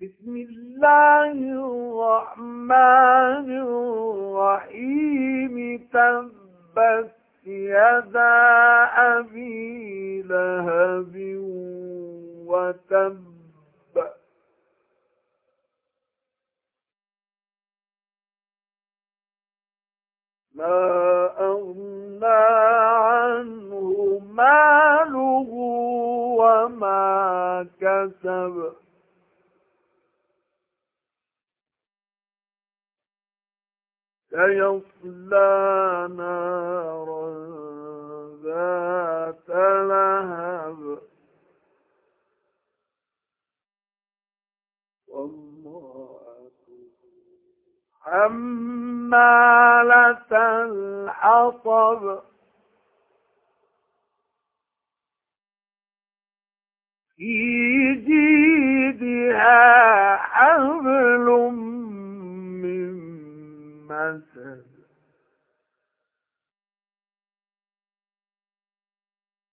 بسم الله الرحمن الرحيم. تبت يدا أبي لهب وتب ما أغنى عنه ماله وما كسب سيصلى نارا ذات لهب وامرأته حمالة الحطب في جيدها حبل من مسد